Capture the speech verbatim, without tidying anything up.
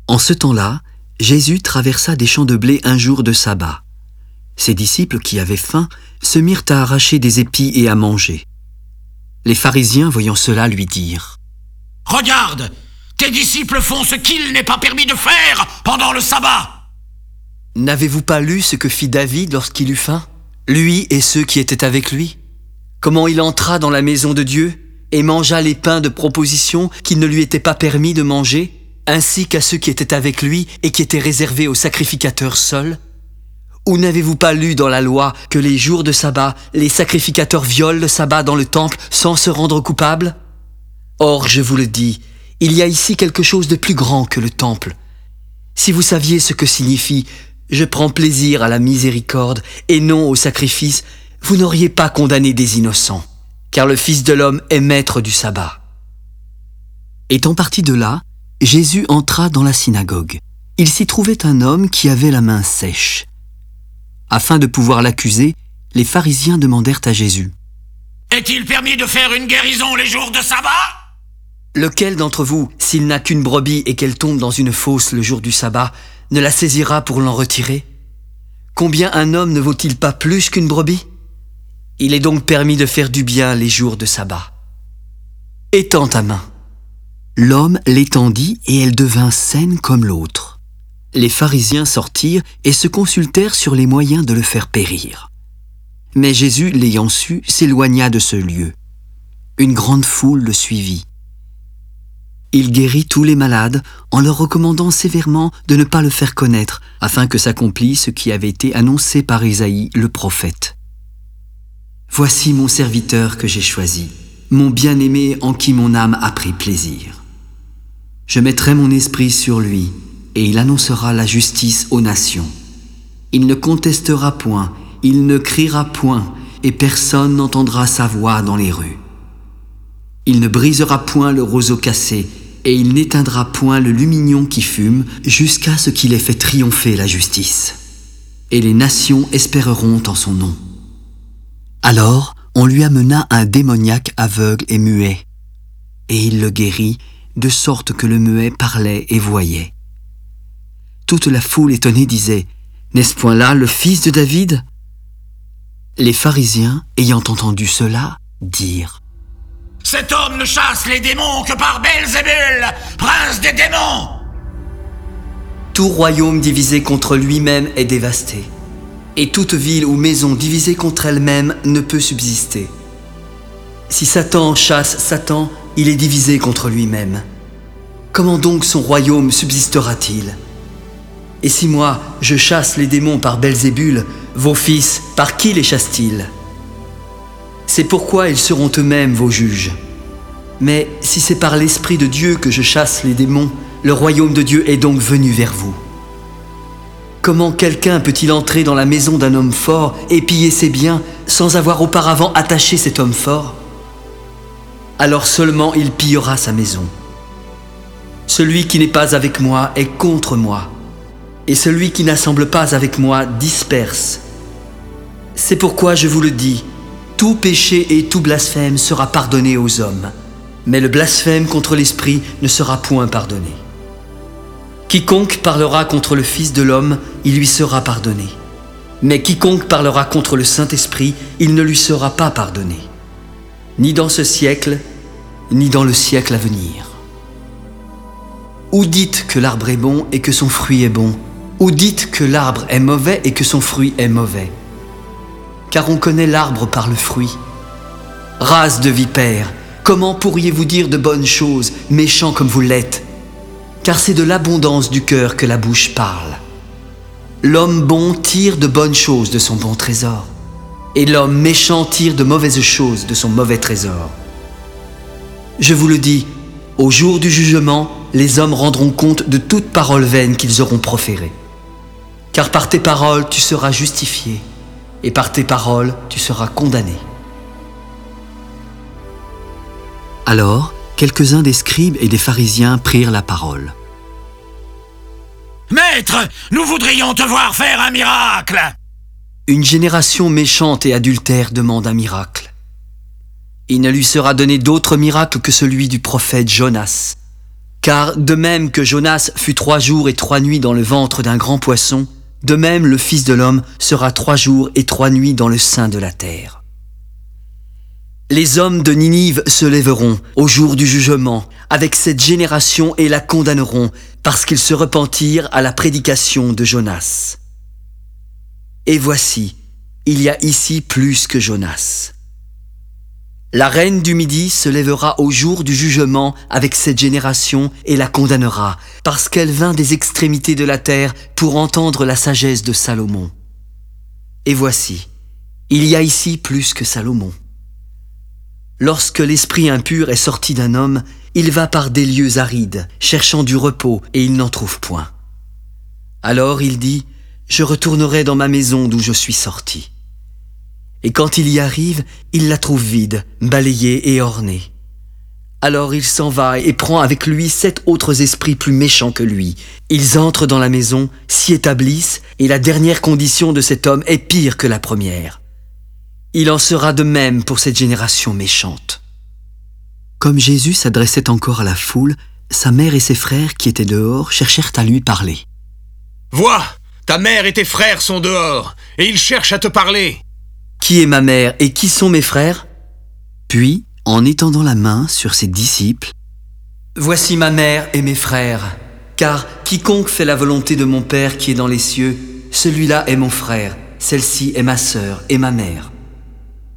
En ce temps-là, Jésus traversa des champs de blé un jour de sabbat. Ses disciples, qui avaient faim, se mirent à arracher des épis et à manger. Les pharisiens, voyant cela, lui dirent « Regarde, tes disciples font ce qu'il n'est pas permis de faire pendant le sabbat !» N'avez-vous pas lu ce que fit David lorsqu'il eut faim, lui et ceux qui étaient avec lui? Comment il entra dans la maison de Dieu et mangea les pains de proposition qu'il ne lui était pas permis de manger, ainsi qu'à ceux qui étaient avec lui et qui étaient réservés aux sacrificateurs seuls? Ou n'avez-vous pas lu dans la loi que les jours de sabbat, les sacrificateurs violent le sabbat dans le temple sans se rendre coupables? Or, je vous le dis, il y a ici quelque chose de plus grand que le temple. Si vous saviez ce que signifie « Je prends plaisir à la miséricorde et non au sacrifice », vous n'auriez pas condamné des innocents, car le Fils de l'homme est maître du sabbat. Étant parti de là, Jésus entra dans la synagogue. Il s'y trouvait un homme qui avait la main sèche. Afin de pouvoir l'accuser, les pharisiens demandèrent à Jésus « Est-il permis de faire une guérison les jours de sabbat ?» Lequel d'entre vous, s'il n'a qu'une brebis et qu'elle tombe dans une fosse le jour du sabbat, ne la saisira pour l'en retirer? Combien un homme ne vaut-il pas plus qu'une brebis? Il est donc permis de faire du bien les jours de sabbat. Étends ta main. L'homme l'étendit et elle devint saine comme l'autre. Les pharisiens sortirent et se consultèrent sur les moyens de le faire périr. Mais Jésus, l'ayant su, s'éloigna de ce lieu. Une grande foule le suivit. Il guérit tous les malades en leur recommandant sévèrement de ne pas le faire connaître, afin que s'accomplisse ce qui avait été annoncé par Isaïe le prophète. « Voici mon serviteur que j'ai choisi, mon bien-aimé en qui mon âme a pris plaisir. Je mettrai mon esprit sur lui, et il annoncera la justice aux nations. Il ne contestera point, il ne criera point, et personne n'entendra sa voix dans les rues. Il ne brisera point le roseau cassé, et il n'éteindra point le lumignon qui fume, jusqu'à ce qu'il ait fait triompher la justice. Et les nations espéreront en son nom. » Alors, on lui amena un démoniaque aveugle et muet, et il le guérit, de sorte que le muet parlait et voyait. Toute la foule étonnée disait « N'est-ce point là le fils de David ?» Les pharisiens, ayant entendu cela, dirent « Cet homme ne chasse les démons que par Belzébul, prince des démons !» Tout royaume divisé contre lui-même est dévasté, et toute ville ou maison divisée contre elle-même ne peut subsister. Si Satan chasse Satan, il est divisé contre lui-même. Comment donc son royaume subsistera-t-il? Et si moi, je chasse les démons par Belzébul, vos fils, par qui les chassent-ils? C'est pourquoi ils seront eux-mêmes vos juges. Mais si c'est par l'Esprit de Dieu que je chasse les démons, le royaume de Dieu est donc venu vers vous. Comment quelqu'un peut-il entrer dans la maison d'un homme fort et piller ses biens sans avoir auparavant attaché cet homme fort? Alors seulement il pillera sa maison. Celui qui n'est pas avec moi est contre moi, et celui qui n'assemble pas avec moi disperse. C'est pourquoi je vous le dis, tout péché et tout blasphème sera pardonné aux hommes, mais le blasphème contre l'Esprit ne sera point pardonné. Quiconque parlera contre le Fils de l'homme, il lui sera pardonné. Mais quiconque parlera contre le Saint-Esprit, il ne lui sera pas pardonné, ni dans ce siècle, ni dans le siècle à venir. Ou dites que l'arbre est bon et que son fruit est bon, ou dites que l'arbre est mauvais et que son fruit est mauvais. Car on connaît l'arbre par le fruit. Race de vipères, comment pourriez-vous dire de bonnes choses, méchants comme vous l'êtes? Car c'est de l'abondance du cœur que la bouche parle. L'homme bon tire de bonnes choses de son bon trésor, et l'homme méchant tire de mauvaises choses de son mauvais trésor. Je vous le dis, au jour du jugement, les hommes rendront compte de toute parole vaine qu'ils auront proférée. Car par tes paroles, tu seras justifié, et par tes paroles, tu seras condamné. Alors, quelques-uns des scribes et des pharisiens prirent la parole. « Maître, nous voudrions te voir faire un miracle !» Une génération méchante et adultère demande un miracle. Il ne lui sera donné d'autre miracle que celui du prophète Jonas. Car de même que Jonas fut trois jours et trois nuits dans le ventre d'un grand poisson, de même le Fils de l'homme sera trois jours et trois nuits dans le sein de la terre. Les hommes de Ninive se lèveront au jour du jugement avec cette génération et la condamneront parce qu'ils se repentirent à la prédication de Jonas. Et voici, il y a ici plus que Jonas. La reine du Midi se lèvera au jour du jugement avec cette génération et la condamnera, parce qu'elle vint des extrémités de la terre pour entendre la sagesse de Salomon. Et voici, il y a ici plus que Salomon. Lorsque l'esprit impur est sorti d'un homme, il va par des lieux arides, cherchant du repos, et il n'en trouve point. Alors il dit, « Je retournerai dans ma maison d'où je suis sorti. » Et quand il y arrive, il la trouve vide, balayée et ornée. Alors il s'en va et prend avec lui sept autres esprits plus méchants que lui. Ils entrent dans la maison, s'y établissent, et la dernière condition de cet homme est pire que la première. Il en sera de même pour cette génération méchante. Comme Jésus s'adressait encore à la foule, sa mère et ses frères qui étaient dehors cherchèrent à lui parler. « Vois, ta mère et tes frères sont dehors, et ils cherchent à te parler. » « Qui est ma mère et qui sont mes frères ?» Puis, en étendant la main sur ses disciples, « Voici ma mère et mes frères, car quiconque fait la volonté de mon Père qui est dans les cieux, celui-là est mon frère, celle-ci est ma sœur et ma mère. »